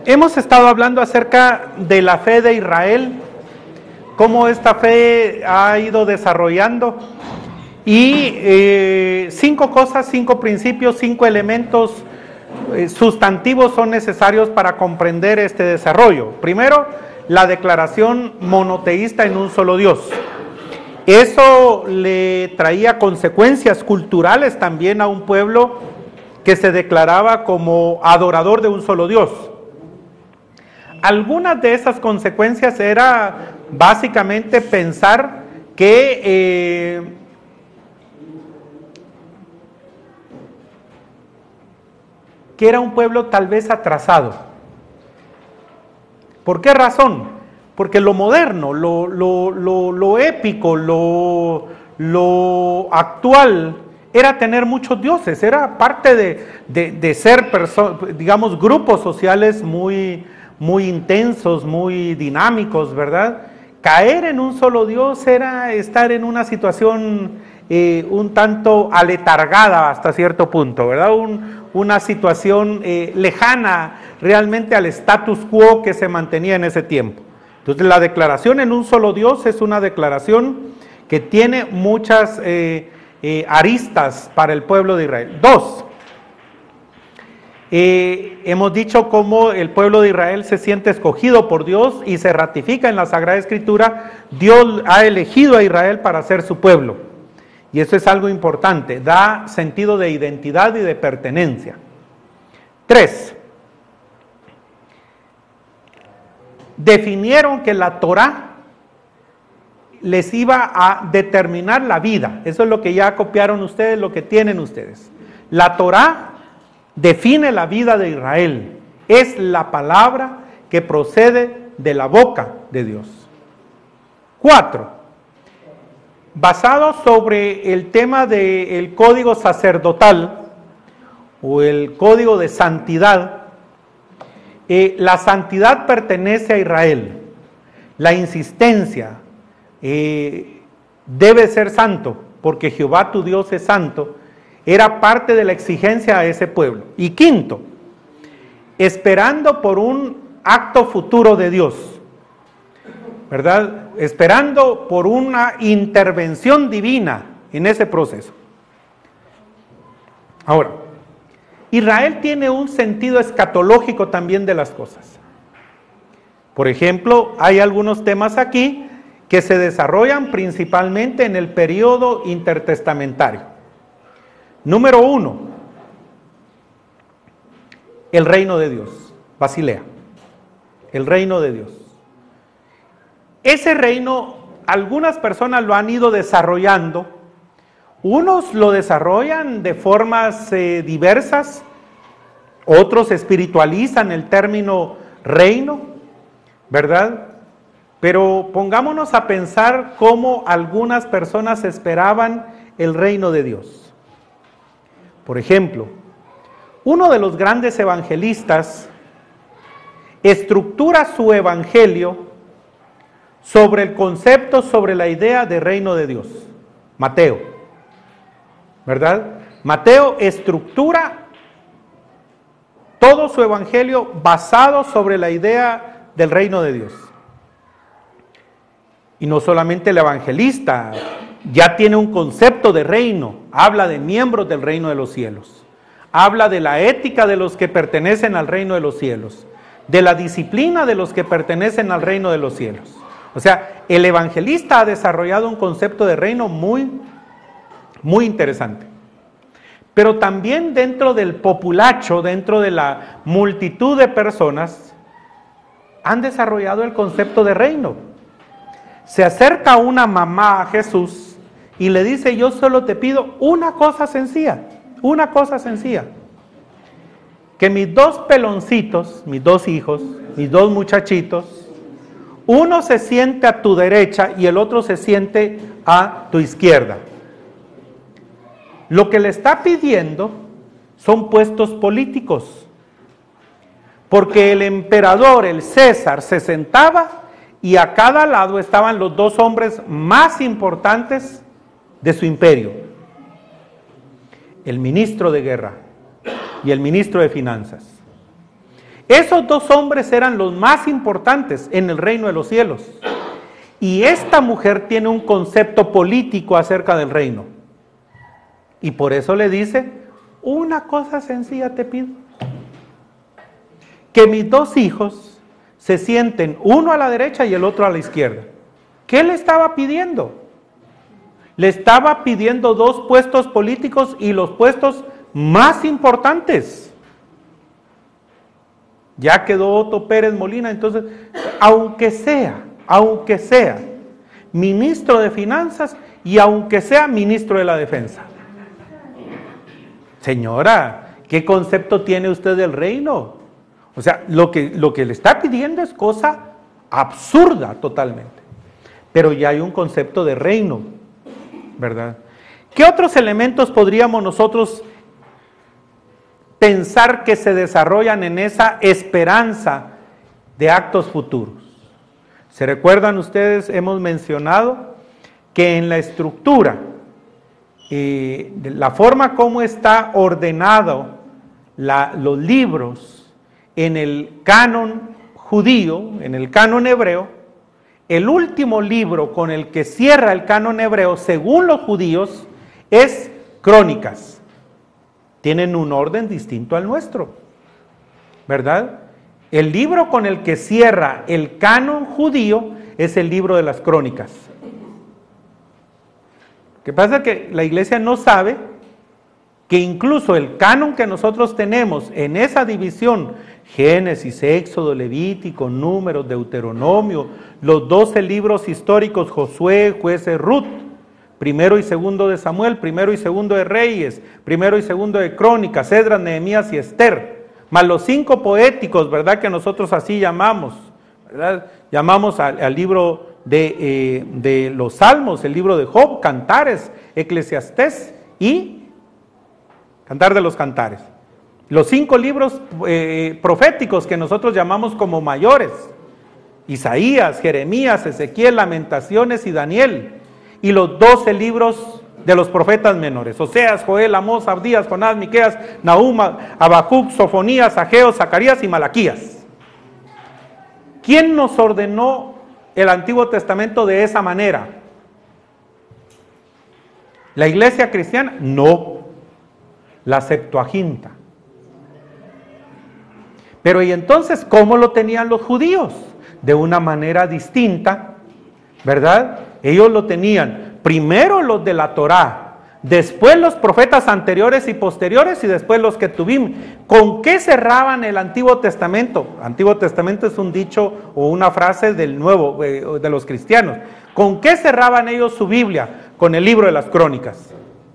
Hemos estado hablando acerca de la fe de Israel, cómo esta fe ha ido desarrollando y 5 cosas, 5 principios, 5 elementos sustantivos son necesarios para comprender este desarrollo. Primero, la declaración monoteísta en un solo Dios. Eso le traía consecuencias culturales también a un pueblo que se declaraba como adorador de un solo Dios. Algunas de esas consecuencias era básicamente pensar que era un pueblo tal vez atrasado. ¿Por qué razón? Porque lo moderno, lo épico, lo actual era tener muchos dioses, era parte de ser, digamos, grupos sociales muy intensos, muy dinámicos, ¿verdad? Caer en un solo Dios era estar en una situación un tanto aletargada hasta cierto punto, ¿verdad? Una situación lejana realmente al status quo que se mantenía en ese tiempo. Entonces la declaración en un solo Dios es una declaración que tiene muchas aristas para el pueblo de Israel. 2, hemos dicho cómo el pueblo de Israel se siente escogido por Dios y se ratifica en la Sagrada Escritura. Dios ha elegido a Israel para ser su pueblo. Y eso es algo importante, da sentido de identidad y de pertenencia. 3, definieron que la Torá les iba a determinar la vida. Eso es lo que ya copiaron ustedes, lo que tienen ustedes. La Torá define la vida de Israel. Es la palabra que procede de la boca de Dios. 4, basado sobre el tema del código sacerdotal o el código de santidad, la santidad pertenece a Israel. La insistencia, debe ser santo, porque Jehová tu Dios es santo, era parte de la exigencia a ese pueblo. Y 5, esperando por un acto futuro de Dios, ¿verdad? Esperando por una intervención divina en ese proceso. Ahora, Israel tiene un sentido escatológico también de las cosas. Por ejemplo, hay algunos temas aquí que se desarrollan principalmente en el periodo intertestamentario. Número 1, el reino de Dios, Basilea, el reino de Dios. Ese reino, algunas personas lo han ido desarrollando. Unos lo desarrollan de formas diversas, otros espiritualizan el término reino, ¿verdad? Pero pongámonos a pensar cómo algunas personas esperaban el reino de Dios. Por ejemplo, uno de los grandes evangelistas estructura su evangelio sobre el concepto, sobre la idea de reino de Dios, Mateo, ¿verdad? Mateo estructura todo su evangelio basado sobre la idea del reino de Dios. Y no solamente el evangelista, ya tiene un concepto de reino, habla de miembros del reino de los cielos, habla de la ética de los que pertenecen al reino de los cielos, de la disciplina de los que pertenecen al reino de los cielos. O sea, el evangelista ha desarrollado un concepto de reino muy interesante. Pero también dentro del populacho, dentro de la multitud de personas, han desarrollado el concepto de reino. Se acerca una mamá a Jesús y le dice: yo solo te pido una cosa sencilla, que mis 2 peloncitos, mis 2 hijos, mis 2 muchachitos, uno se siente a tu derecha y el otro se siente a tu izquierda. Lo que le está pidiendo son puestos políticos, porque el emperador, el César, se sentaba y a cada lado estaban los 2 hombres más importantes de su imperio: el ministro de guerra y el ministro de finanzas. Esos dos hombres eran los más importantes en el reino de los cielos. Y esta mujer tiene un concepto político acerca del reino. Y por eso le dice, una cosa sencilla te pido. Que mis dos hijos se sienten uno a la derecha y el otro a la izquierda. ¿Qué le estaba pidiendo? Le estaba pidiendo dos puestos políticos y los puestos más importantes. Ya quedó Otto Pérez Molina, entonces, aunque sea ministro de Finanzas y aunque sea ministro de la Defensa. Señora, ¿qué concepto tiene usted del reino? O sea, lo que le está pidiendo es cosa absurda totalmente. Pero ya hay un concepto de reino, ¿verdad? ¿Qué otros elementos podríamos nosotros pensar que se desarrollan en esa esperanza de actos futuros? ¿Se recuerdan ustedes? Hemos mencionado que en la estructura, la forma como está ordenado los libros en el canon judío, en el canon hebreo, el último libro con el que cierra el canon hebreo, según los judíos, es Crónicas. Tienen un orden distinto al nuestro, ¿verdad? El libro con el que cierra el canon judío es el libro de las Crónicas. Lo que pasa es que la iglesia no sabe que incluso el canon que nosotros tenemos en esa división, Génesis, Éxodo, Levítico, Números, Deuteronomio, los 12 libros históricos, Josué, Jueces, Ruth, primero y segundo de Samuel, primero y segundo de Reyes, primero y segundo de Crónicas, Esdras, Nehemías y Esther, más los 5 poéticos, ¿verdad? Que nosotros así llamamos, ¿verdad? Llamamos al libro de los Salmos, el libro de Job, Cantares, Eclesiastés y Cantar de los Cantares. Los 5 libros proféticos que nosotros llamamos como mayores, Isaías, Jeremías, Ezequiel, Lamentaciones y Daniel. Y los 12 libros de los profetas menores, Oseas, Joel, Amós, Abdías, Jonás, Miqueas, Nahum, Habacuc, Sofonías, Ageo, Zacarías y Malaquías. ¿Quién nos ordenó el Antiguo Testamento de esa manera? ¿La iglesia cristiana? No, la Septuaginta. Pero ¿y entonces cómo lo tenían los judíos? De una manera distinta, ¿verdad? Ellos lo tenían primero los de la Torá, después los profetas anteriores y posteriores y después los que tuvimos. ¿Con qué cerraban el Antiguo Testamento? Antiguo Testamento es un dicho o una frase del Nuevo, de los cristianos. ¿Con qué cerraban ellos su Biblia? Con el libro de las Crónicas.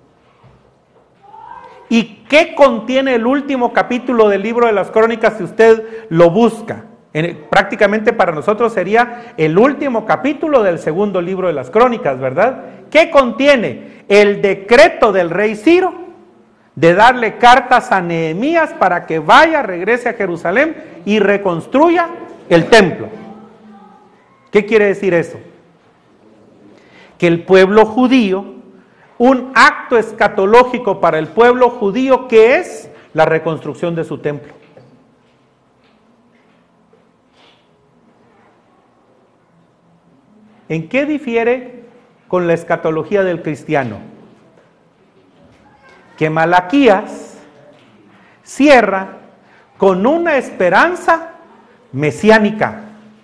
¿Y qué contiene el último capítulo del libro de las Crónicas si usted lo busca? Prácticamente para nosotros sería el último capítulo del segundo libro de las Crónicas, ¿verdad? ¿Qué contiene? El decreto del rey Ciro de darle cartas a Nehemías para que vaya, regrese a Jerusalén y reconstruya el templo. ¿Qué quiere decir eso? Que el pueblo judío, un acto escatológico para el pueblo judío, que es la reconstrucción de su templo. ¿En qué difiere con la escatología del cristiano? Que Malaquías cierra con una esperanza mesiánica.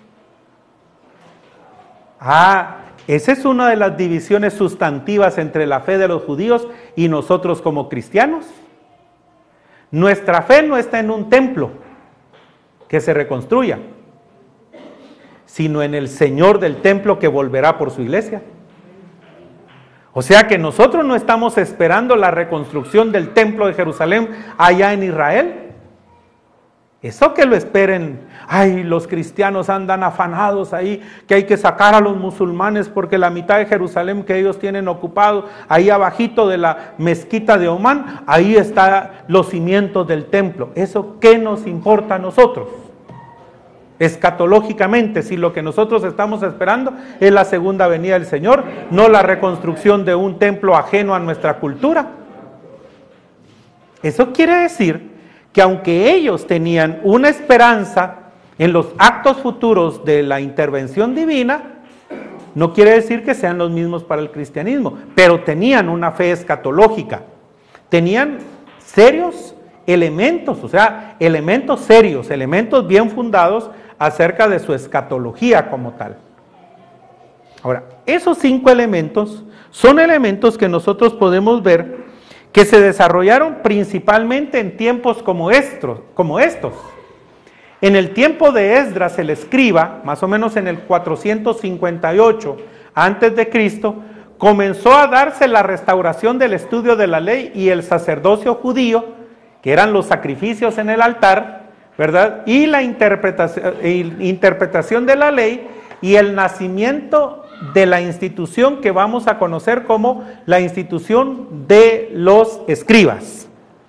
Esa es una de las divisiones sustantivas entre la fe de los judíos y nosotros como cristianos. Nuestra fe no está en un templo que se reconstruya, sino en el Señor del templo que volverá por su iglesia. O sea que nosotros no estamos esperando la reconstrucción del templo de Jerusalén allá en Israel. Eso que lo esperen. Ay, los cristianos andan afanados ahí, que hay que sacar a los musulmanes porque la mitad de Jerusalén que ellos tienen ocupado, ahí abajito de la mezquita de Omán, ahí están los cimientos del templo. ¿Eso qué nos importa a nosotros? Escatológicamente, si lo que nosotros estamos esperando es la segunda venida del Señor, no la reconstrucción de un templo ajeno a nuestra cultura. Eso quiere decir que aunque ellos tenían una esperanza en los actos futuros de la intervención divina, no quiere decir que sean los mismos para el cristianismo, pero tenían una fe escatológica, tenían serios elementos, o sea, elementos serios, elementos bien fundados acerca de su escatología como tal. Ahora, esos 5 elementos son elementos que nosotros podemos ver que se desarrollaron principalmente en tiempos como estos. En el tiempo de Esdras el escriba, más o menos en el 458 antes de Cristo, comenzó a darse la restauración del estudio de la ley y el sacerdocio judío, que eran los sacrificios en el altar, ¿verdad? Y la interpretación de la ley y el nacimiento de la institución que vamos a conocer como la institución de los escribas,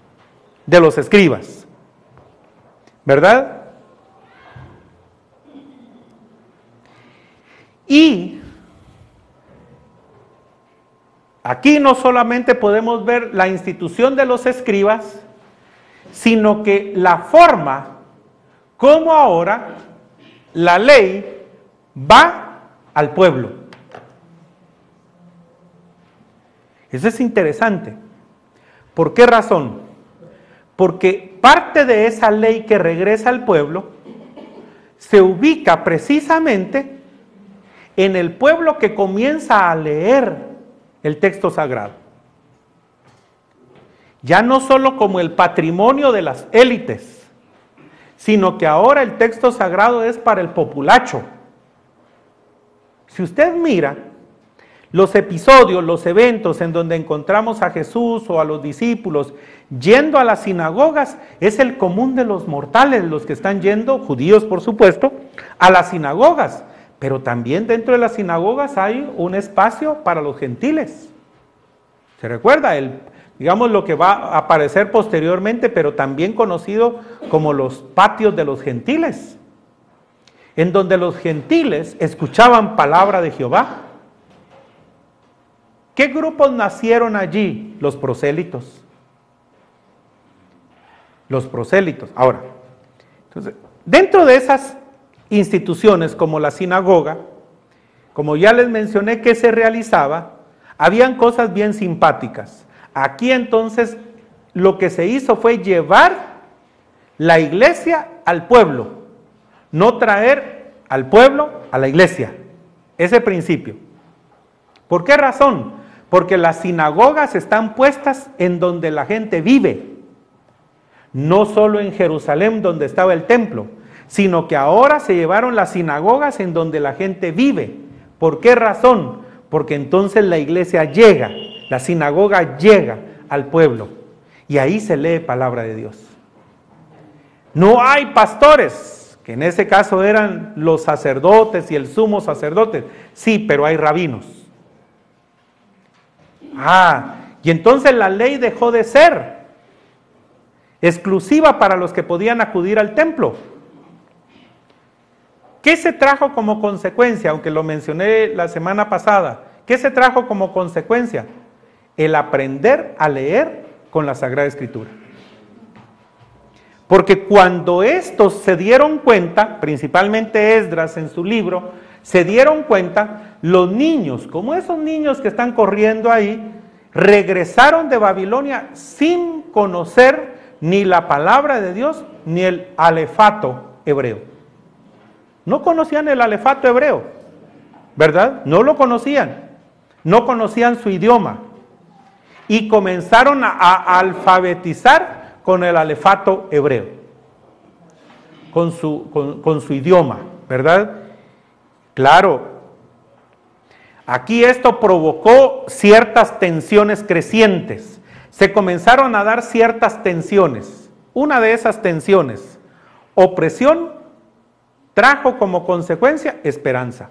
¿verdad? Y aquí no solamente podemos ver la institución de los escribas, sino que la forma como ahora la ley va al pueblo. Eso es interesante. ¿Por qué razón? Porque parte de esa ley que regresa al pueblo se ubica precisamente en el pueblo que comienza a leer el texto sagrado. Ya no solo como el patrimonio de las élites, sino que ahora el texto sagrado es para el populacho. Si usted mira los episodios, los eventos en donde encontramos a Jesús o a los discípulos yendo a las sinagogas, es el común de los mortales, los que están yendo, judíos por supuesto, a las sinagogas. Pero también dentro de las sinagogas hay un espacio para los gentiles. ¿Se recuerda? Digamos lo que va a aparecer posteriormente, pero también conocido como los patios de los gentiles, en donde los gentiles escuchaban palabra de Jehová. ¿Qué grupos nacieron allí? Los prosélitos. Los prosélitos. Ahora, entonces, dentro de esas instituciones como la sinagoga, como ya les mencioné que se realizaba, habían cosas bien simpáticas. Aquí entonces lo que se hizo fue llevar la iglesia al pueblo, no traer al pueblo a la iglesia. Ese principio. ¿Por qué razón? Porque las sinagogas están puestas en donde la gente vive, no solo en Jerusalén donde estaba el templo, sino que ahora se llevaron las sinagogas en donde la gente vive. ¿Por qué razón? Porque entonces la iglesia llega, la sinagoga llega al pueblo y ahí se lee palabra de Dios. No hay pastores, que en ese caso eran los sacerdotes y el sumo sacerdote, sí, pero hay rabinos. Y entonces la ley dejó de ser exclusiva para los que podían acudir al templo. ¿Qué se trajo como consecuencia? Aunque lo mencioné la semana pasada, ¿qué se trajo como consecuencia? El aprender a leer con la Sagrada Escritura. Porque cuando estos se dieron cuenta, principalmente Esdras en su libro, se dieron cuenta, los niños, como esos niños que están corriendo ahí, regresaron de Babilonia sin conocer ni la palabra de Dios ni el alefato hebreo. No conocían el alefato hebreo, ¿verdad? No lo conocían, no conocían su idioma y comenzaron a alfabetizar con el alefato hebreo, con su idioma, ¿verdad? Claro, aquí esto provocó ciertas tensiones crecientes, se comenzaron a dar ciertas tensiones. Una de esas tensiones, opresión, trajo como consecuencia esperanza.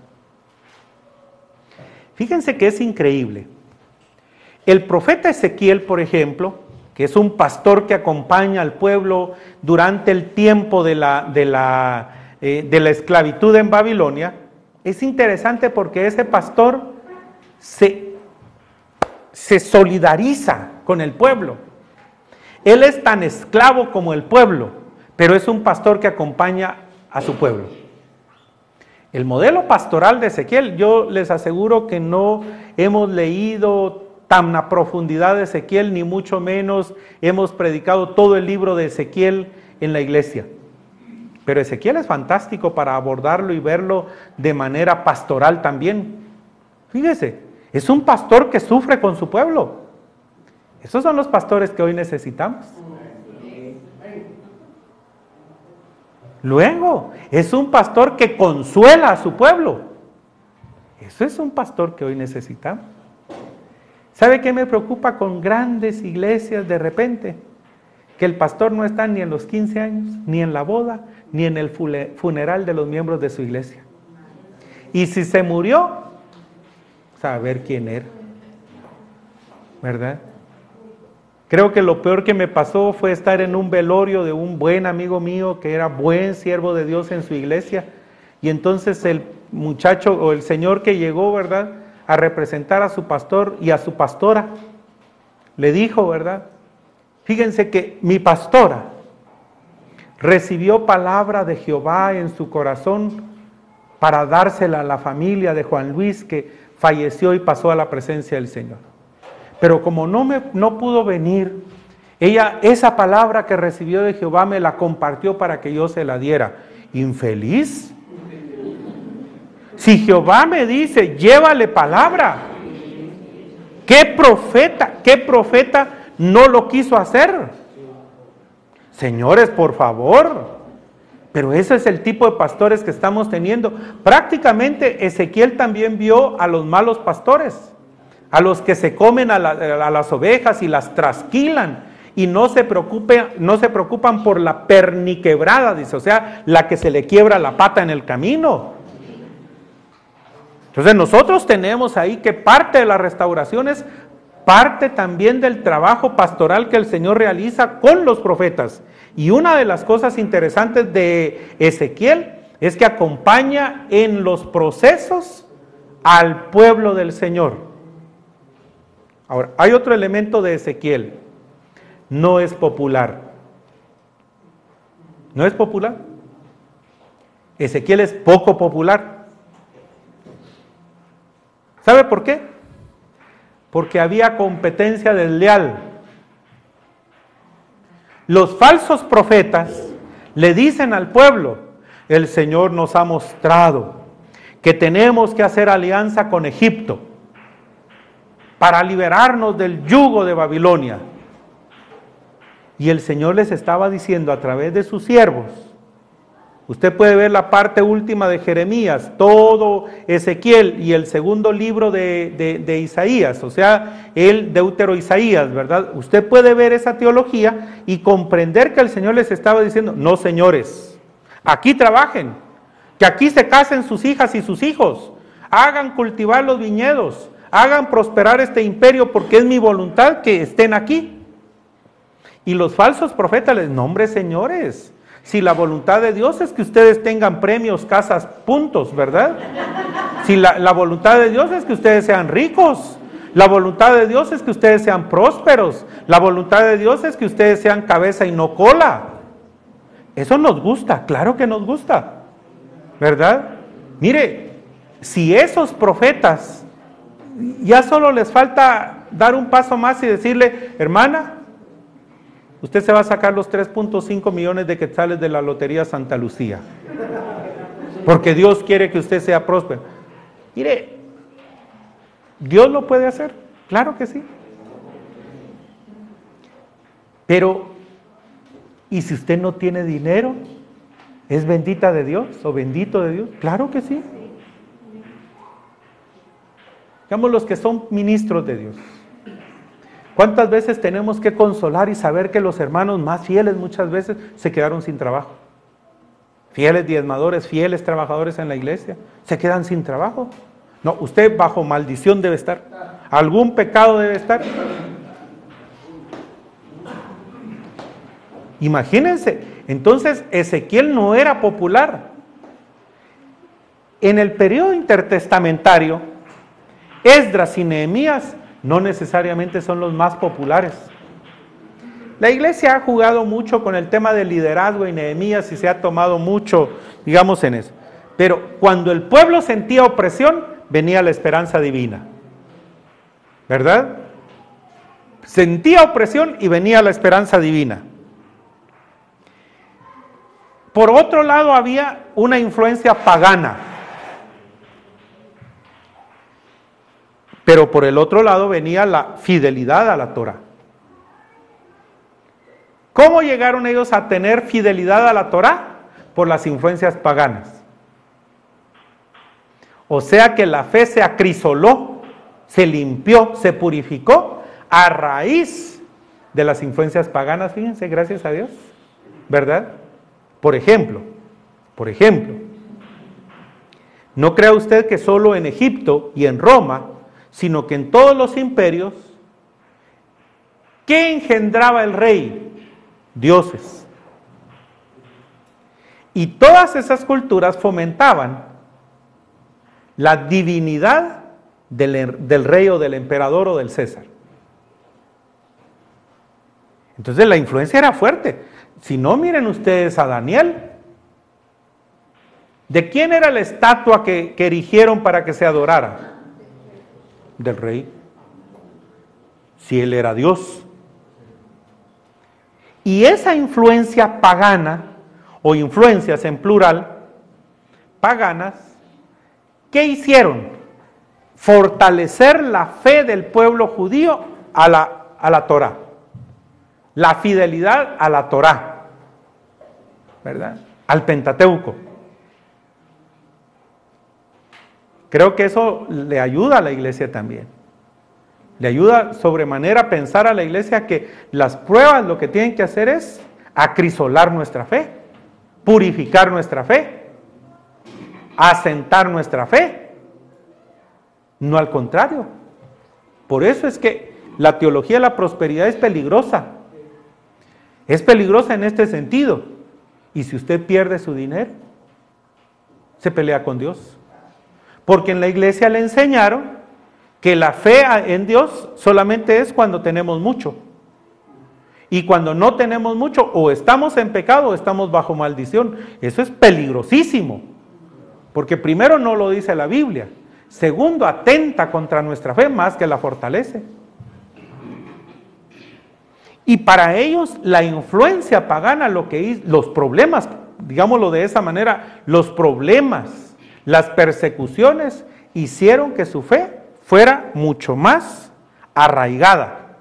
Fíjense que es increíble. El profeta Ezequiel, por ejemplo, que es un pastor que acompaña al pueblo durante el tiempo de la esclavitud en Babilonia, es interesante porque ese pastor se solidariza con el pueblo. Él es tan esclavo como el pueblo, pero es un pastor que acompaña a su pueblo. El modelo pastoral de Ezequiel, yo les aseguro que no hemos leído tan a profundidad de Ezequiel, ni mucho menos hemos predicado todo el libro de Ezequiel en la iglesia. Pero Ezequiel es fantástico para abordarlo y verlo de manera pastoral también. Fíjese, es un pastor que sufre con su pueblo. Esos son los pastores que hoy necesitamos. Luego, es un pastor que consuela a su pueblo. Eso es un pastor que hoy necesitamos. ¿Sabe qué me preocupa con grandes iglesias de repente? Que el pastor no está ni en los 15 años, ni en la boda, ni en el funeral de los miembros de su iglesia. Y si se murió, saber quién era, ¿verdad? Creo que lo peor que me pasó fue estar en un velorio de un buen amigo mío que era buen siervo de Dios en su iglesia. Y entonces el muchacho o el señor que llegó, ¿verdad?, a representar a su pastor y a su pastora, le dijo, ¿verdad?, fíjense que mi pastora recibió palabra de Jehová en su corazón para dársela a la familia de Juan Luis que falleció y pasó a la presencia del Señor. Pero como no pudo venir, ella esa palabra que recibió de Jehová me la compartió para que yo se la diera. ¿Infeliz? Si Jehová me dice, llévale palabra. ¿Qué profeta no lo quiso hacer? Señores, por favor. Pero ese es el tipo de pastores que estamos teniendo. Prácticamente Ezequiel también vio a los malos pastores, a los que se comen a las ovejas y las trasquilan y no se preocupan por la perniquebrada, dice, o sea, la que se le quiebra la pata en el camino. Entonces nosotros tenemos ahí que parte de la restauración es parte también del trabajo pastoral que el Señor realiza con los profetas. Y una de las cosas interesantes de Ezequiel es que acompaña en los procesos al pueblo del Señor. Ahora, hay otro elemento de Ezequiel. No es popular. ¿No es popular? Ezequiel es poco popular. ¿Sabe por qué? Porque había competencia desleal. Los falsos profetas le dicen al pueblo, el Señor nos ha mostrado que tenemos que hacer alianza con Egipto para liberarnos del yugo de Babilonia. Y el Señor les estaba diciendo a través de sus siervos, usted puede ver la parte última de Jeremías, todo Ezequiel y el segundo libro de Isaías, o sea, el Deutero Isaías, ¿verdad? Usted puede ver esa teología y comprender que el Señor les estaba diciendo, no señores, aquí trabajen, que aquí se casen sus hijas y sus hijos, hagan cultivar los viñedos, hagan prosperar este imperio porque es mi voluntad que estén aquí. Y los falsos profetas les nombre señores. Si la voluntad de Dios es que ustedes tengan premios, casas, puntos, ¿verdad? Si la voluntad de Dios es que ustedes sean ricos. La voluntad de Dios es que ustedes sean prósperos. La voluntad de Dios es que ustedes sean cabeza y no cola. Eso nos gusta, claro que nos gusta, ¿verdad? Mire, si esos profetas ya solo les falta dar un paso más y decirle, hermana, usted se va a sacar los 3.5 millones de quetzales de la Lotería Santa Lucía, porque Dios quiere que usted sea próspero. Mire, Dios lo puede hacer, claro que sí. Pero, ¿y si usted no tiene dinero? ¿Es bendita de Dios o bendito de Dios? Claro que sí. Digamos los que son ministros de Dios. ¿Cuántas veces tenemos que consolar y saber que los hermanos más fieles muchas veces se quedaron sin trabajo? Fieles diezmadores, fieles trabajadores en la iglesia, se quedan sin trabajo. No, usted bajo maldición debe estar. Algún pecado debe estar. Imagínense, entonces Ezequiel no era popular. En el periodo intertestamentario, Esdras y Nehemías no necesariamente son los más populares. La iglesia ha jugado mucho con el tema del liderazgo y Nehemías y se ha tomado mucho, digamos, en eso. Pero cuando el pueblo sentía opresión, venía la esperanza divina. ¿Verdad? Sentía opresión y venía la esperanza divina. Por otro lado, había una influencia pagana. Pero por el otro lado venía la fidelidad a la Torah. ¿Cómo llegaron ellos a tener fidelidad a la Torah? Por las influencias paganas. O sea que la fe se acrisoló, se limpió, se purificó a raíz de las influencias paganas, fíjense, gracias a Dios, ¿verdad? Por ejemplo, no crea usted que solo en Egipto y en Roma, sino que en todos los imperios, ¿qué engendraba el rey? Dioses. Y todas esas culturas fomentaban la divinidad del rey o del emperador o del César. Entonces la influencia era fuerte. Si no, miren ustedes a Daniel. ¿De quién era la estatua que erigieron para que se adorara? Del rey. Si él era Dios. Y esa influencia pagana, o influencias en plural, paganas, ¿qué hicieron? Fortalecer la fe del pueblo judío a la Torá. La fidelidad a la Torá, ¿verdad? Al Pentateuco. Creo que eso le ayuda a la iglesia también. Le ayuda sobremanera a pensar a la iglesia que las pruebas lo que tienen que hacer es acrisolar nuestra fe, purificar nuestra fe, asentar nuestra fe. No al contrario. Por eso es que la teología de la prosperidad es peligrosa. Es peligrosa en este sentido. Y si usted pierde su dinero, se pelea con Dios. Porque en la iglesia le enseñaron que la fe en Dios solamente es cuando tenemos mucho. Y cuando no tenemos mucho, o estamos en pecado o estamos bajo maldición. Eso es peligrosísimo. Porque primero no lo dice la Biblia. Segundo, atenta contra nuestra fe más que la fortalece. Y para ellos la influencia pagana, los problemas, digámoslo de esa manera, los problemas, las persecuciones hicieron que su fe fuera mucho más arraigada.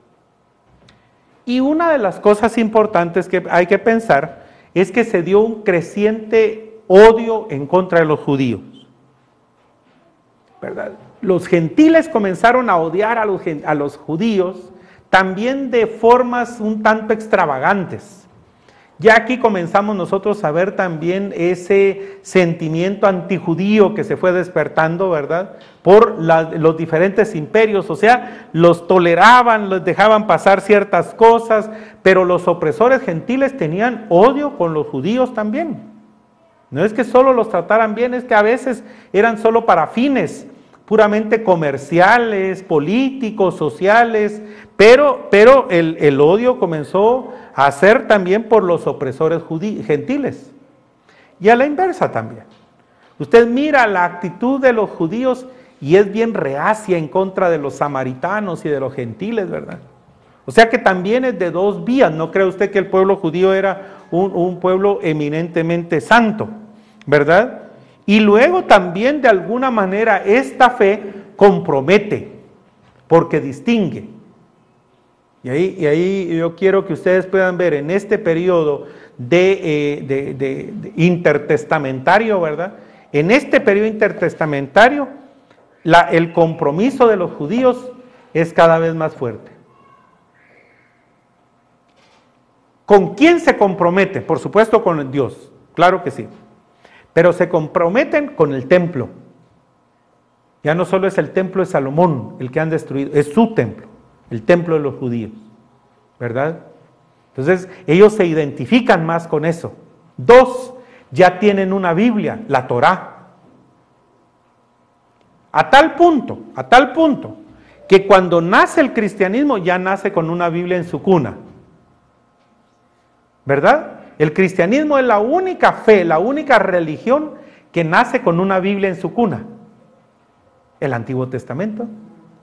Y una de las cosas importantes que hay que pensar es que se dio un creciente odio en contra de los judíos, ¿verdad? Los gentiles comenzaron a odiar a los judíos también de formas un tanto extravagantes. Ya aquí comenzamos nosotros a ver también ese sentimiento antijudío que se fue despertando, ¿verdad? Por los diferentes imperios, o sea, los toleraban, los dejaban pasar ciertas cosas, pero los opresores gentiles tenían odio con los judíos también. No es que solo los trataran bien, es que a veces eran solo para fines puramente comerciales, políticos, sociales, pero el odio comenzó a ser también por los opresores gentiles. Y a la inversa también. Usted mira la actitud de los judíos y es bien reacia en contra de los samaritanos y de los gentiles, ¿verdad? O sea que también es de dos vías. ¿No cree usted que el pueblo judío era un pueblo eminentemente santo, ¿verdad? Y luego también de alguna manera esta fe compromete, porque distingue. Y ahí yo quiero que ustedes puedan ver en este periodo de intertestamentario, ¿verdad? En este periodo intertestamentario, el compromiso de los judíos es cada vez más fuerte. ¿Con quién se comprometen? Por supuesto con Dios, claro que sí. Pero se comprometen con el templo. Ya no solo es el templo de Salomón el que han destruido, es su templo, el templo de los judíos, ¿verdad? Entonces ellos se identifican más con eso. Dos, ya tienen una Biblia, la Torá. A tal punto, que cuando nace el cristianismo ya nace con una Biblia en su cuna. ¿verdad? El cristianismo es la única fe, la única religión que nace con una Biblia en su cuna. El Antiguo Testamento. O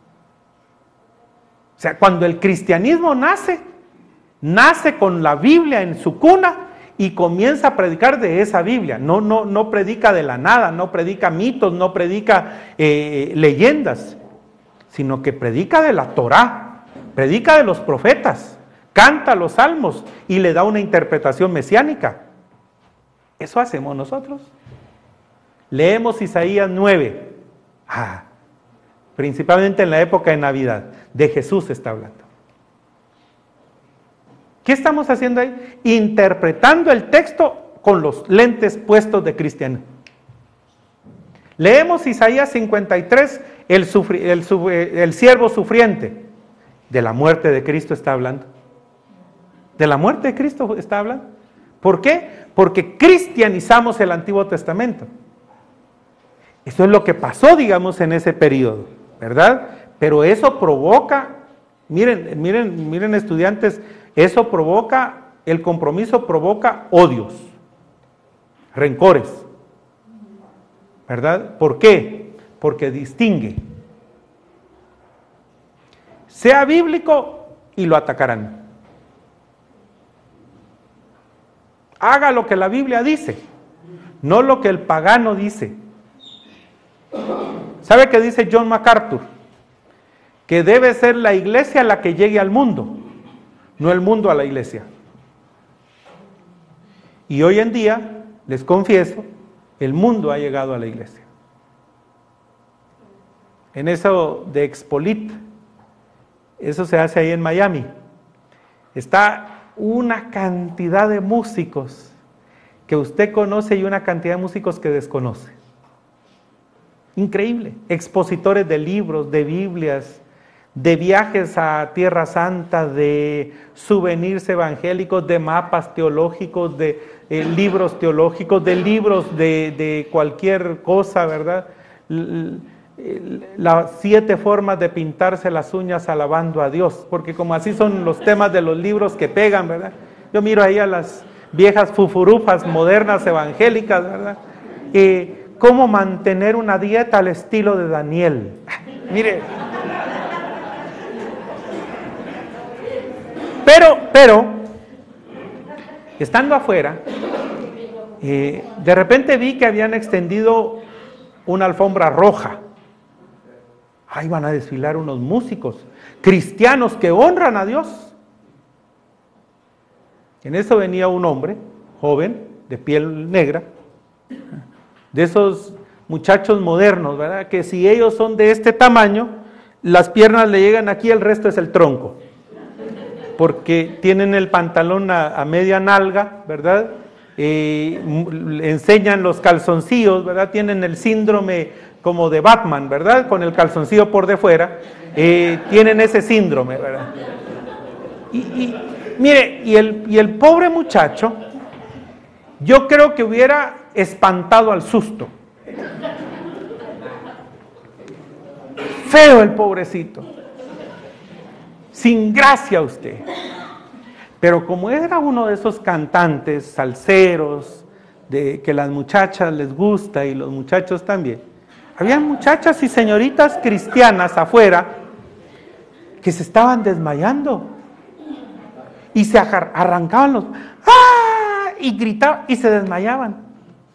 sea, cuando el cristianismo nace con la Biblia en su cuna y comienza a predicar de esa Biblia. No predica de la nada, no predica mitos, no predica leyendas, sino que predica de la Torá, predica de los profetas, canta los salmos y le da una interpretación mesiánica. Eso hacemos nosotros. Leemos Isaías 9, principalmente en la época de Navidad, de Jesús está hablando. ¿Qué estamos haciendo ahí? Interpretando el texto con los lentes puestos de cristiano. Leemos Isaías 53, el siervo sufriente. De la muerte de Cristo está hablando. De la muerte de Cristo está hablando. ¿Por qué? Porque cristianizamos el Antiguo Testamento. Eso es lo que pasó, digamos, en ese periodo, ¿verdad? Pero eso provoca, miren estudiantes, eso provoca, el compromiso provoca odios, rencores, ¿verdad? ¿Por qué? Porque distingue. Sea bíblico y lo atacarán. Haga lo que la Biblia dice, no lo que el pagano dice. ¿Sabe qué dice John MacArthur? Que debe ser la iglesia la que llegue al mundo, no el mundo a la iglesia. Y hoy en día, les confieso, el mundo ha llegado a la iglesia. En eso de Expolit, eso se hace ahí en Miami, está una cantidad de músicos que usted conoce y una cantidad de músicos que desconoce. Increíble. Expositores de libros, de Biblias, de viajes a Tierra Santa, de souvenirs evangélicos, de mapas teológicos, de libros teológicos, de libros de cualquier cosa, ¿verdad? Las 7 formas de pintarse las uñas alabando a Dios, porque como así son los temas de los libros que pegan, ¿verdad? Yo miro ahí a las viejas fufurufas modernas evangélicas, ¿verdad? Cómo mantener una dieta al estilo de Daniel. Mire. Pero, estando afuera, de repente vi que habían extendido una alfombra roja. Ahí van a desfilar unos músicos cristianos que honran a Dios. En eso venía un hombre, joven, de piel negra, de esos muchachos modernos, ¿verdad? Que si ellos son de este tamaño, las piernas le llegan aquí, el resto es el tronco. Porque tienen el pantalón a media nalga, ¿verdad? Enseñan los calzoncillos, ¿verdad? Tienen el síndrome como de Batman, ¿verdad? Con el calzoncillo por de fuera, tienen ese síndrome, ¿verdad? Mire, y el pobre muchacho, yo creo que hubiera espantado al susto. Feo el pobrecito. Sin gracia usted. Pero como era uno de esos cantantes salseros, de que las muchachas les gusta y los muchachos también, había muchachas y señoritas cristianas afuera que se estaban desmayando y se arrancaban los ¡ah! Y gritaban y se desmayaban.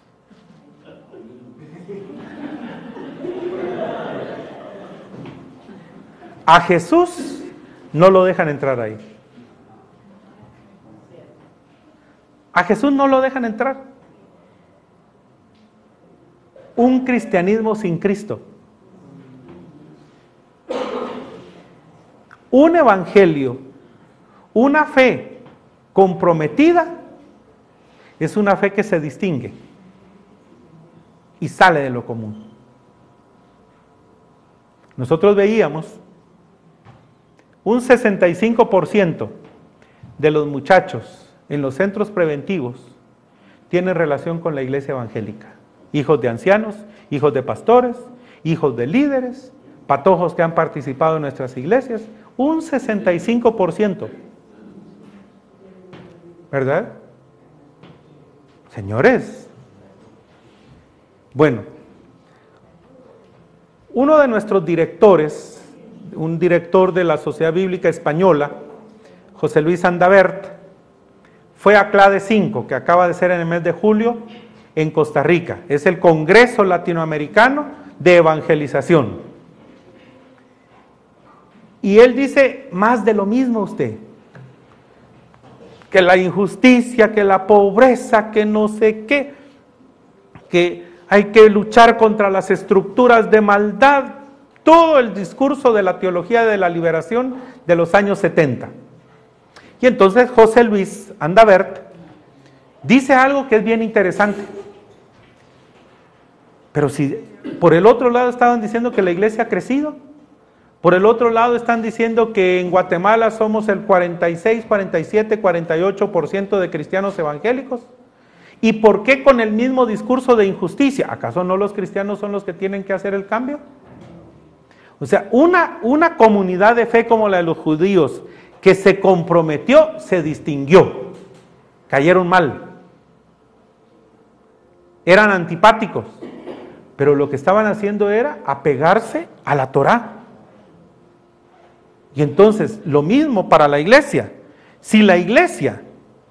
A Jesús no lo dejan entrar ahí. A Jesús no lo dejan entrar. Un cristianismo sin Cristo. Un evangelio, una fe comprometida, es una fe que se distingue y sale de lo común. Nosotros veíamos un 65% de los muchachos en los centros preventivos tienen relación con la iglesia evangélica. Hijos de ancianos, hijos de pastores, hijos de líderes, patojos que han participado en nuestras iglesias, un 65%. ¿Verdad? Señores, bueno, uno de nuestros directores, un director de la Sociedad Bíblica Española, José Luis Andavert, fue a CLADE 5, que acaba de ser en el mes de julio, en Costa Rica. Es el Congreso Latinoamericano de Evangelización. Y él dice más de lo mismo usted, que la injusticia, que la pobreza, que no sé qué, que hay que luchar contra las estructuras de maldad, todo el discurso de la teología de la liberación de los años 70. Y entonces José Luis Andavert dice algo que es bien interesante. Pero si por el otro lado estaban diciendo que la iglesia ha crecido, por el otro lado están diciendo que en Guatemala somos el 46, 47, 48% de cristianos evangélicos. ¿Y por qué con el mismo discurso de injusticia? ¿Acaso no los cristianos son los que tienen que hacer el cambio? O sea, una comunidad de fe como la de los judíos que se comprometió, se distinguió, cayeron mal, eran antipáticos, pero lo que estaban haciendo era apegarse a la Torá. Y entonces, lo mismo para la iglesia. Si la iglesia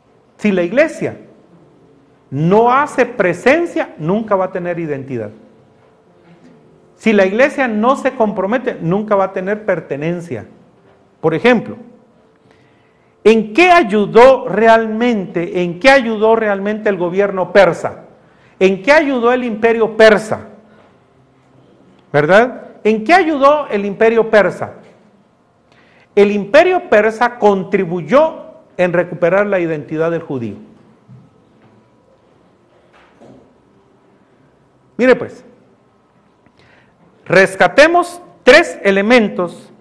no hace presencia, nunca va a tener identidad. Si la iglesia no se compromete, nunca va a tener pertenencia. Por ejemplo, ¿en qué ayudó realmente el gobierno persa? ¿En qué ayudó el imperio persa? ¿Verdad? ¿En qué ayudó el imperio persa? El imperio persa contribuyó en recuperar la identidad del judío. Mire pues, rescatemos 3 elementos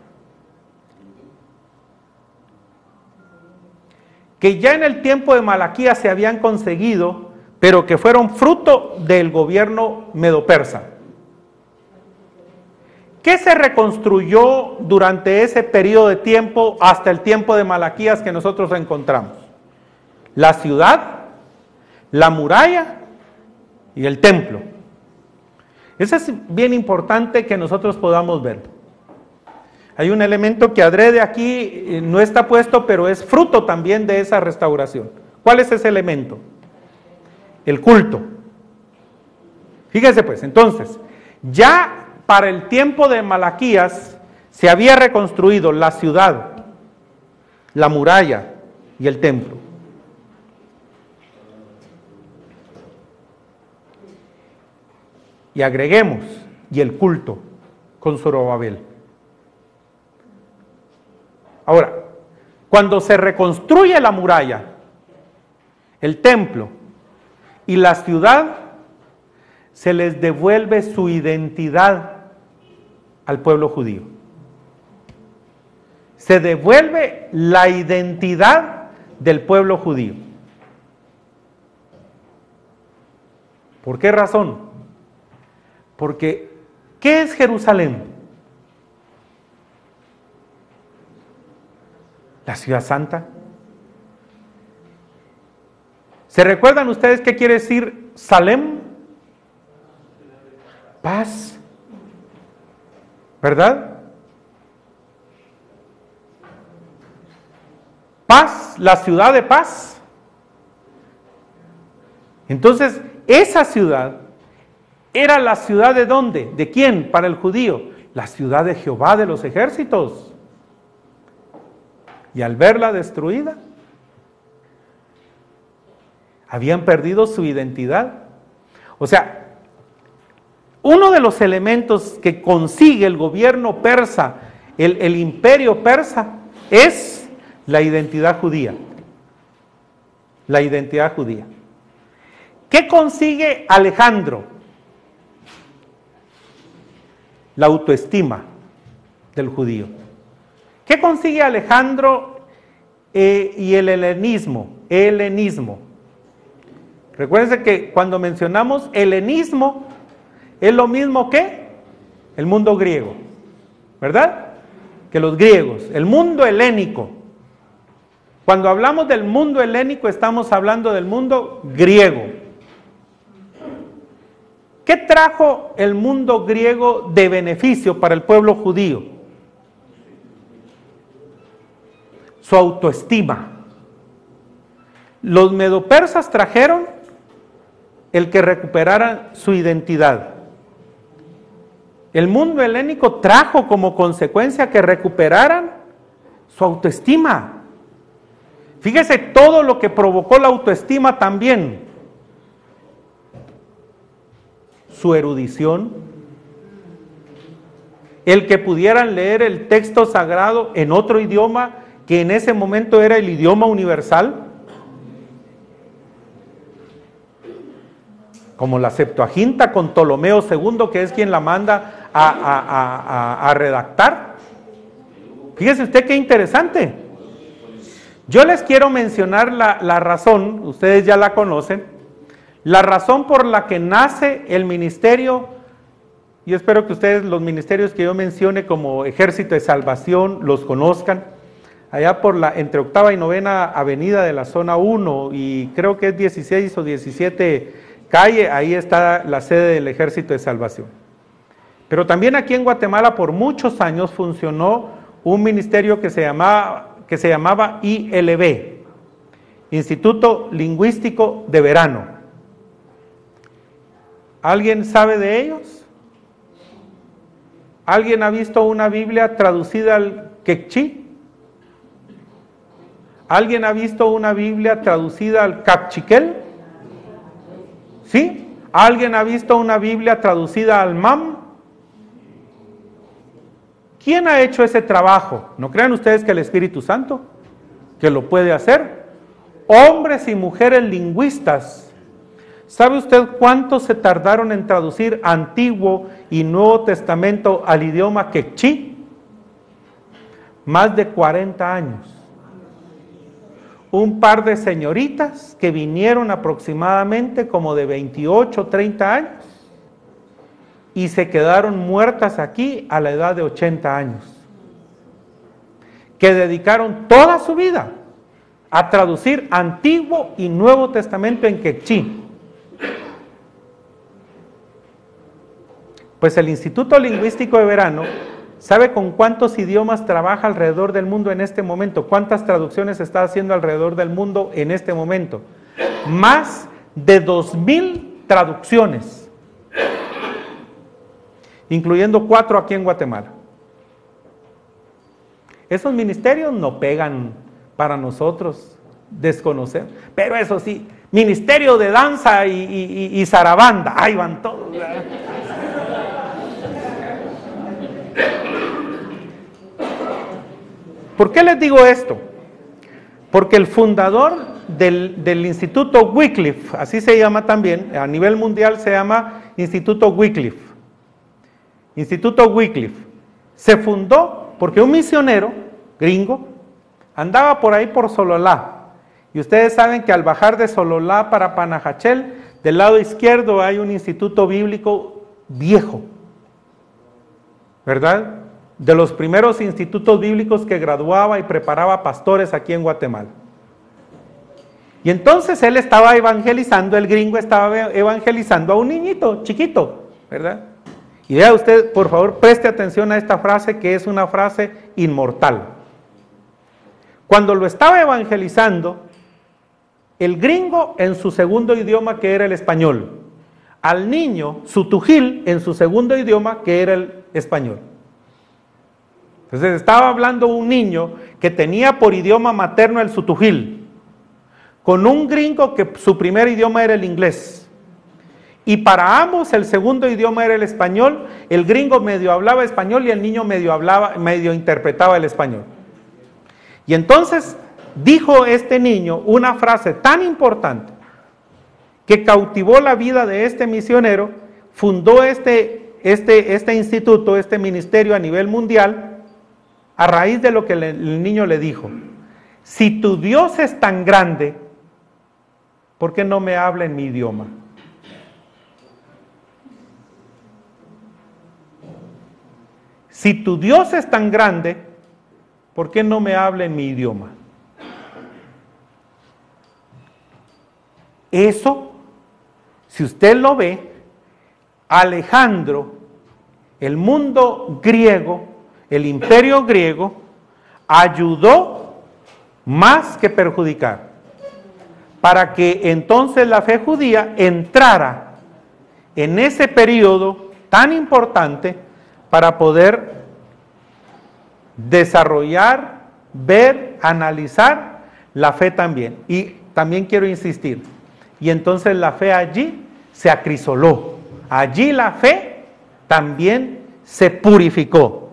que ya en el tiempo de Malaquías se habían conseguido, pero que fueron fruto del gobierno medo-persa. ¿Qué se reconstruyó durante ese periodo de tiempo hasta el tiempo de Malaquías que nosotros encontramos? La ciudad, la muralla y el templo. Eso es bien importante que nosotros podamos ver. Hay un elemento que adrede aquí no está puesto, pero es fruto también de esa restauración. ¿Cuál es ese elemento? El culto. Fíjense pues, entonces, ya para el tiempo de Malaquías se había reconstruido la ciudad, la muralla y el templo. Y agreguemos, y el culto con Zorobabel. Ahora, cuando se reconstruye la muralla, el templo y la ciudad, se les devuelve su identidad al pueblo judío. Se devuelve la identidad del pueblo judío. ¿Por qué razón? Porque, ¿qué es Jerusalén? La ciudad santa. ¿Se recuerdan ustedes qué quiere decir Salem? Paz. ¿Verdad? Paz, la ciudad de paz. Entonces, esa ciudad era la ciudad ¿de dónde? ¿De quién? Para el judío. La ciudad de Jehová de los ejércitos. Y al verla destruida, habían perdido su identidad. O sea, uno de los elementos que consigue el gobierno persa, el imperio persa, es la identidad judía. La identidad judía. ¿Qué consigue Alejandro? La autoestima del judío. ¿Qué consigue Alejandro y el helenismo? Recuérdense que cuando mencionamos helenismo, es lo mismo que el mundo griego, ¿verdad? Que los griegos, el mundo helénico. Cuando hablamos del mundo helénico, estamos hablando del mundo griego. ¿Qué trajo el mundo griego de beneficio para el pueblo judío? Su autoestima. Los medopersas trajeron el que recuperaran su identidad. El mundo helénico trajo como consecuencia que recuperaran su autoestima. Fíjese todo lo que provocó la autoestima también. Su erudición, el que pudieran leer el texto sagrado en otro idioma que en ese momento era el idioma universal, como la Septuaginta con Ptolomeo II, que es quien la manda a redactar. Fíjese usted qué interesante. Yo les quiero mencionar la razón, ustedes ya la conocen, la razón por la que nace el ministerio. Yo espero que ustedes los ministerios que yo mencione como Ejército de Salvación los conozcan. Allá por entre 8ª y 9ª avenida de la zona 1 y creo que es 16 o 17 calle, ahí está la sede del Ejército de Salvación. Pero también aquí en Guatemala por muchos años funcionó un ministerio que se llamaba ILB, Instituto Lingüístico de Verano. ¿Alguien sabe de ellos? ¿Alguien ha visto una Biblia traducida al quechí? ¿Alguien ha visto una Biblia traducida al capchiquel? ¿Sí? ¿Alguien ha visto una Biblia traducida al mam? ¿Quién ha hecho ese trabajo? ¿No crean ustedes que el Espíritu Santo, que lo puede hacer? Hombres y mujeres lingüistas. ¿Sabe usted cuánto se tardaron en traducir Antiguo y Nuevo Testamento al idioma quechí? Más de 40 años. Un par de señoritas que vinieron aproximadamente como de 28 o 30 años y se quedaron muertas aquí a la edad de 80 años, que dedicaron toda su vida a traducir Antiguo y Nuevo Testamento en quechí. Pues el Instituto Lingüístico de Verano, ¿sabe con cuántos idiomas trabaja alrededor del mundo en este momento? ¿Cuántas traducciones está haciendo alrededor del mundo en este momento? Más de 2,000 traducciones, incluyendo 4 aquí en Guatemala. Esos ministerios no pegan para nosotros, desconocer. Pero eso sí, ministerio de danza y zarabanda, ahí van todos, ¿verdad? ¿Por qué les digo esto? Porque el fundador del Instituto Wycliffe, así se llama también, a nivel mundial se llama Instituto Wycliffe. Instituto Wycliffe se fundó porque un misionero gringo andaba por ahí por Sololá. Y ustedes saben que al bajar de Sololá para Panajachel, del lado izquierdo hay un instituto bíblico viejo, ¿verdad? De los primeros institutos bíblicos que graduaba y preparaba pastores aquí en Guatemala. Y entonces él estaba evangelizando, el gringo estaba evangelizando a un niñito chiquito, ¿verdad? Y vea usted, por favor, preste atención a esta frase que es una frase inmortal. Cuando lo estaba evangelizando, el gringo en su segundo idioma, que era el español, al niño su tujil en su segundo idioma, que era el español. Entonces estaba hablando un niño que tenía por idioma materno el sutujil, con un gringo que su primer idioma era el inglés. Y para ambos el segundo idioma era el español, el gringo medio hablaba español y el niño medio interpretaba el español. Y entonces dijo este niño una frase tan importante que cautivó la vida de este misionero, fundó este instituto, este ministerio a nivel mundial, a raíz de lo que el niño le dijo. Si tu Dios es tan grande, ¿por qué no me habla en mi idioma? Si tu Dios es tan grande, ¿por qué no me habla en mi idioma? Eso, si usted lo ve, Alejandro, el mundo griego, el imperio griego, ayudó más que perjudicar, para que entonces la fe judía entrara en ese periodo tan importante para poder desarrollar, ver, analizar la fe también. Y también quiero insistir, y entonces la fe allí se acrisoló, allí la fe también se purificó.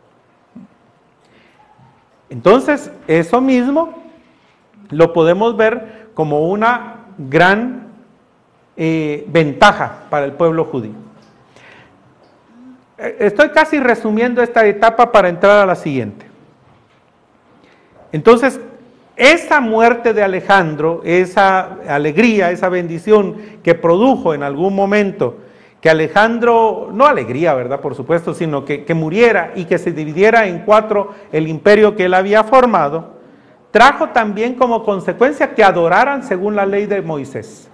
Entonces, eso mismo lo podemos ver como una gran ventaja para el pueblo judío. Estoy casi resumiendo esta etapa para entrar a la siguiente. Entonces, esa muerte de Alejandro, esa alegría, esa bendición que produjo en algún momento, que Alejandro, no alegría, ¿verdad? Por supuesto, sino que muriera y que se dividiera en 4 el imperio que él había formado, trajo también como consecuencia que adoraran según la ley de Moisés.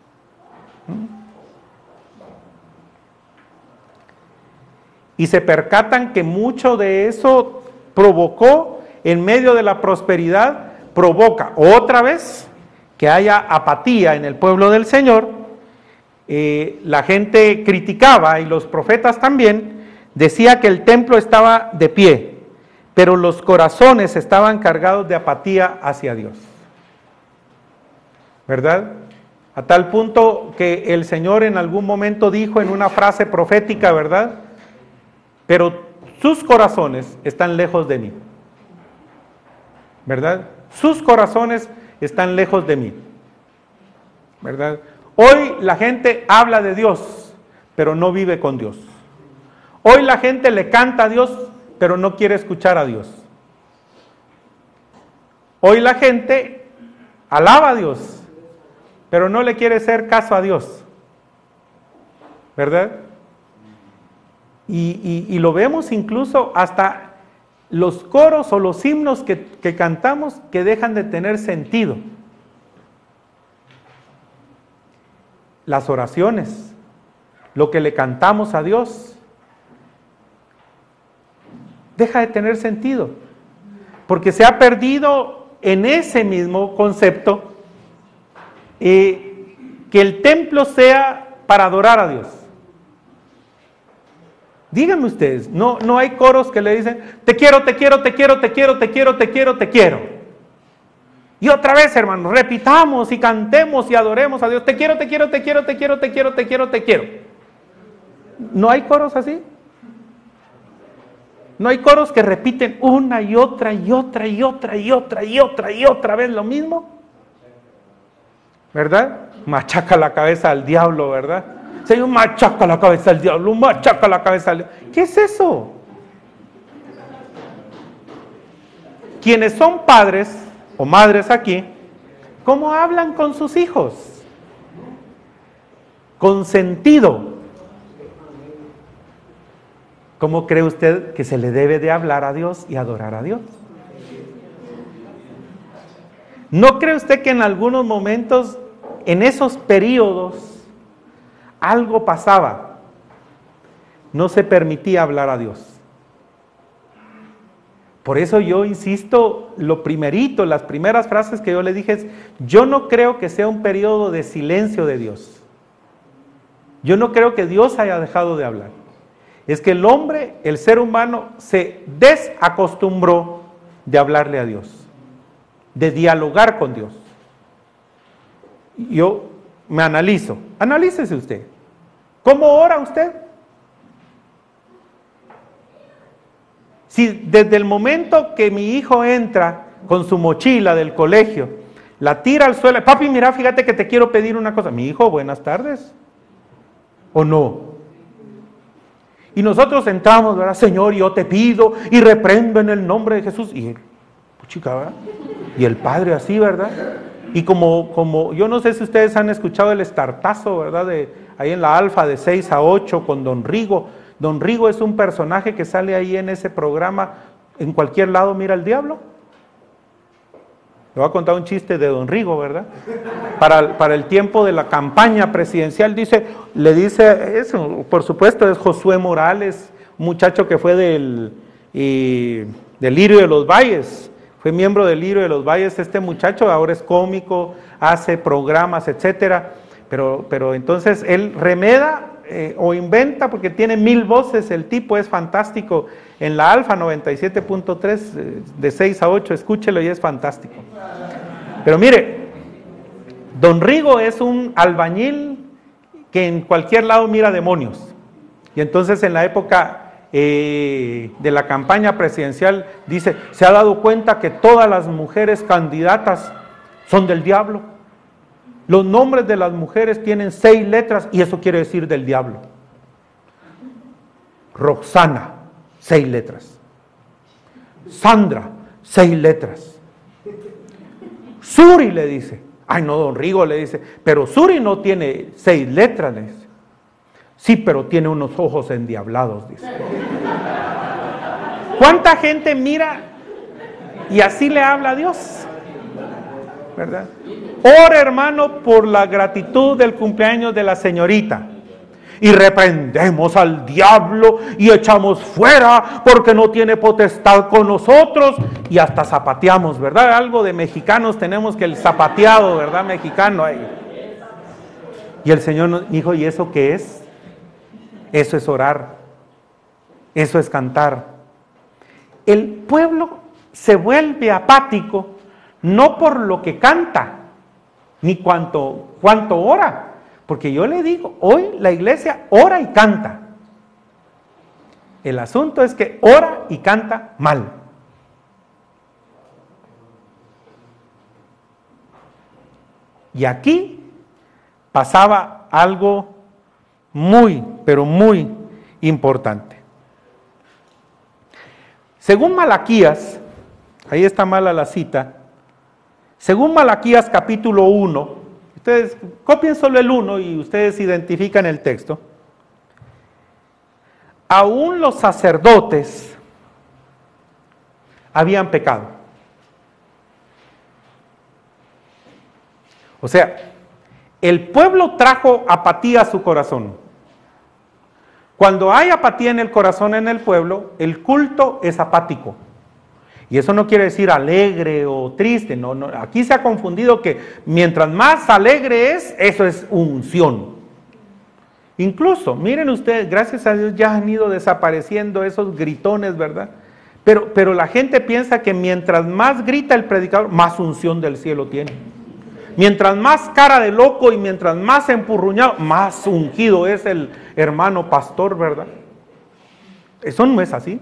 Y se percatan que mucho de eso provocó, en medio de la prosperidad, provoca otra vez que haya apatía en el pueblo del Señor. La gente criticaba, y los profetas también, decía que el templo estaba de pie, pero los corazones estaban cargados de apatía hacia Dios, ¿verdad? A tal punto que el Señor en algún momento dijo en una frase profética, ¿verdad? Pero sus corazones están lejos de mí, ¿verdad? Sus corazones están lejos de mí, ¿verdad? Hoy la gente habla de Dios, pero no vive con Dios. Hoy la gente le canta a Dios, pero no quiere escuchar a Dios. Hoy la gente alaba a Dios, pero no le quiere hacer caso a Dios, ¿verdad? Y lo vemos incluso hasta los coros o los himnos que cantamos que dejan de tener sentido. Las oraciones, lo que le cantamos a Dios, deja de tener sentido, porque se ha perdido en ese mismo concepto que el templo sea para adorar a Dios. Díganme ustedes, no hay coros que le dicen, te quiero, te quiero, te quiero, te quiero, te quiero, te quiero, te quiero. Y otra vez, hermanos, repitamos y cantemos y adoremos a Dios, te quiero, te quiero, te quiero, te quiero, te quiero, te quiero, te quiero. ¿No hay coros así? ¿No hay coros que repiten una y otra y otra y otra y otra y otra y otra vez lo mismo? ¿Verdad? Machaca la cabeza al diablo, ¿verdad? Señor, machaca la cabeza al diablo, machaca la cabeza al diablo. ¿Qué es eso? Quienes son padres o madres aquí, ¿cómo hablan con sus hijos? Con sentido. ¿Cómo cree usted que se le debe de hablar a Dios y adorar a Dios? ¿No cree usted que en algunos momentos, en esos periodos, algo pasaba? No se permitía hablar a Dios. Por eso yo insisto, lo primerito, las primeras frases que yo le dije es, yo no creo que sea un periodo de silencio de Dios. Yo no creo que Dios haya dejado de hablar. Es que el hombre, el ser humano, se desacostumbró de hablarle a Dios, de dialogar con Dios. Yo me analizo, analícese usted. ¿Cómo ora usted? Si desde el momento que mi hijo entra con su mochila del colegio, la tira al suelo, papi, mira, fíjate que te quiero pedir una cosa. Mi hijo, buenas tardes. ¿O no? Y nosotros entramos, ¿verdad? Señor, yo te pido y reprendo en el nombre de Jesús. Y chica, ¿verdad? Y el padre así, ¿verdad? Y como yo no sé si ustedes han escuchado el estartazo, ¿verdad? Ahí en la Alfa de 6 a 8 con Don Rigo. Don Rigo es un personaje que sale ahí en ese programa, en cualquier lado mira al diablo. Le voy a contar un chiste de don Rigo, ¿verdad? Para el tiempo de la campaña presidencial, le dice, eso, por supuesto, es Josué Morales, un muchacho que fue del Lirio de los Valles, fue miembro del Lirio de los Valles, este muchacho ahora es cómico, hace programas, etcétera, pero entonces él remeda o inventa, porque tiene 1000 voces, el tipo es fantástico, en la Alfa 97.3, de 6 a 8, escúchelo y es fantástico. Pero mire, don Rigo es un albañil que en cualquier lado mira demonios, y entonces en la época de la campaña presidencial dice, se ha dado cuenta que todas las mujeres candidatas son del diablo. Los nombres de las mujeres tienen 6 letras y eso quiere decir del diablo. Roxana, 6 letras. Sandra, 6 letras. Suri le dice, ay no, don Rigo le dice, pero Suri no tiene 6 letras, le dice. Sí, pero tiene unos ojos endiablados, dice. ¿Cuánta gente mira y así le habla a Dios? ¿Verdad? Ora, hermano, por la gratitud del cumpleaños de la señorita. Y reprendemos al diablo y echamos fuera porque no tiene potestad con nosotros. Y hasta zapateamos, ¿verdad? Algo de mexicanos tenemos, que el zapateado, ¿verdad? Mexicano ahí. Y el Señor nos dijo, ¿y eso qué es? Eso es orar. Eso es cantar. El pueblo se vuelve apático no por lo que canta, ni cuánto ora, porque yo le digo, hoy la iglesia ora y canta. El asunto es que ora y canta mal. Y aquí pasaba algo muy, pero muy importante. Según Malaquías, ahí está mala la cita, según Malaquías capítulo 1, ustedes copien solo el 1 y ustedes identifican el texto, aún los sacerdotes habían pecado. O sea, el pueblo trajo apatía a su corazón. Cuando hay apatía en el corazón en el pueblo, el culto es apático. Y eso no quiere decir alegre o triste, no, aquí se ha confundido que mientras más alegre es, eso es unción. Incluso, miren ustedes, gracias a Dios ya han ido desapareciendo esos gritones, ¿verdad? Pero la gente piensa que mientras más grita el predicador, más unción del cielo tiene. Mientras más cara de loco y mientras más empurruñado, más ungido es el hermano pastor, ¿verdad? Eso no es así.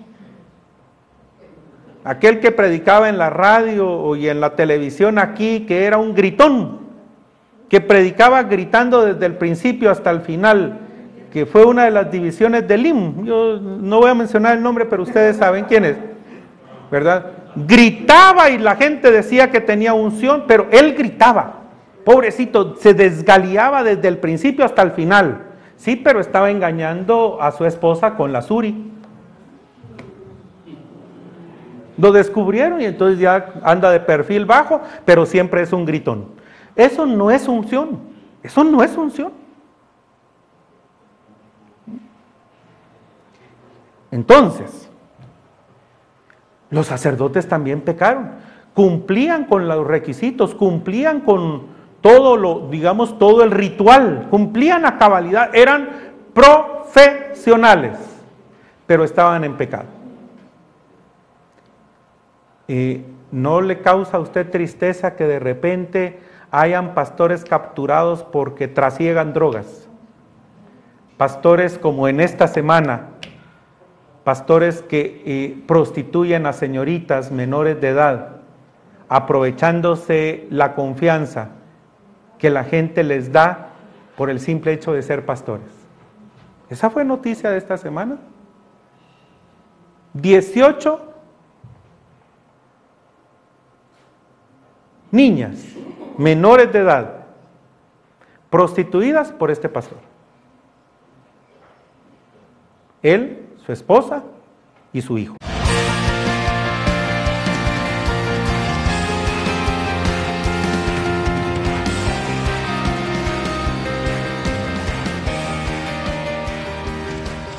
Aquel que predicaba en la radio y en la televisión aquí, que era un gritón, que predicaba gritando desde el principio hasta el final, que fue una de las divisiones del IM. Yo no voy a mencionar el nombre, pero ustedes saben quién es, ¿verdad? Gritaba y la gente decía que tenía unción, pero él gritaba, pobrecito, se desgaleaba desde el principio hasta el final. Sí, pero estaba engañando a su esposa con la Suri. Lo descubrieron y entonces ya anda de perfil bajo, pero siempre es un gritón. Eso no es unción, eso no es unción. Entonces, los sacerdotes también pecaron, cumplían con los requisitos, cumplían con todo todo el ritual, cumplían a cabalidad, eran profesionales, pero estaban en pecado. ¿No le causa a usted tristeza que de repente hayan pastores capturados porque trasiegan drogas? Pastores como en esta semana, pastores que prostituyen a señoritas menores de edad, aprovechándose la confianza que la gente les da por el simple hecho de ser pastores. Esa fue noticia de esta semana. 18 niñas menores de edad prostituidas por este pastor. Él, su esposa y su hijo.